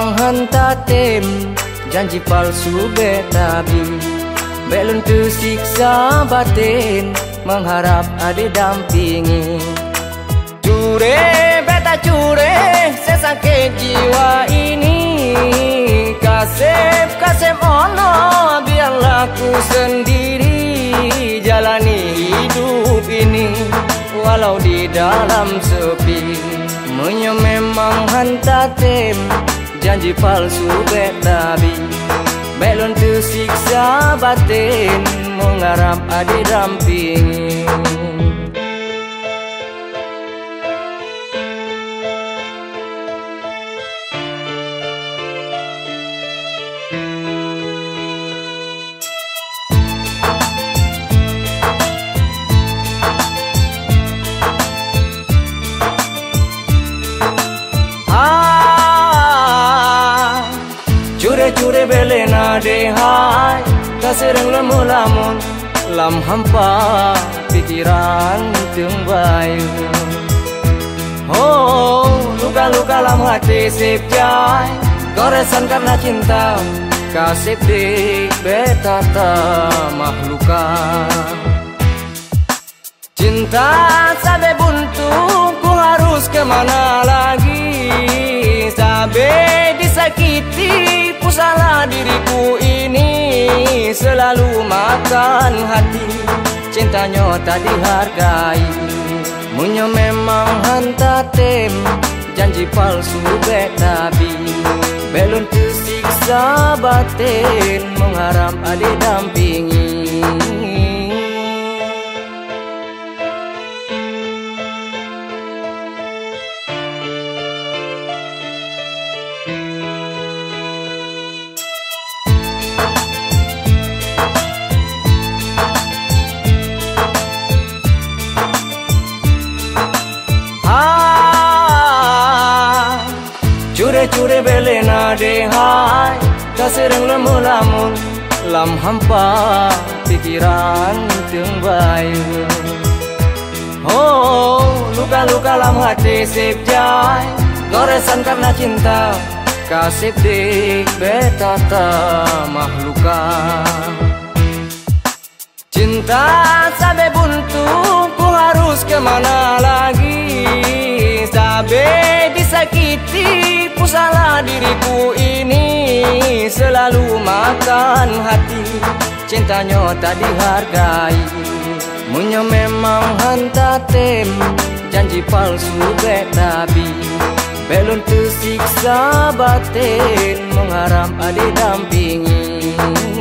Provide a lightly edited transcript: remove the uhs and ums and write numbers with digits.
memang hantatem, janji palsu betabi. Belum tersiksa batin, mengharap ada dampingi. Cure beta cure, sesakit jiwa ini. Kasep ono, biarlah ku sendiri jalani hidup ini, walau di dalam sepi. Menyo memang hantatem, janji palsu betabi. Belum tersiksa batin, mengharap ada dampingi. Cure belena dehai, kasereng lemu-lamun, lam hampa pikiran tengbayu. Oh, luka-luka lam hati sip jai, goresan karena cinta, kasih dik betata mahluka. Cinta sampai buntu, ku harus kemana lagi? Sampai disakiti, ku salah diriku ini. Selalu makan hati, cintanya tak dihargai. Munyo memang hantatem, janji palsu betabi. Belum tersiksa batin, mengharap ada dampingi. Cure belena dehai, kasereng lemu-lamun, lam hampa pikiran tengbayu. Oh, luka-luka lam hati sip jai, goresan karena cinta, kasih dik betata mahluka. Cinta sampai buntu, ku harus kemana lagi? Sampai disakiti, ku salah diriku ini. Selalu makan hati, cintanya tak dihargai. Munyo memang hantatem, janji palsu betabi. Belum tersiksa batin, mengharap ada dampingi.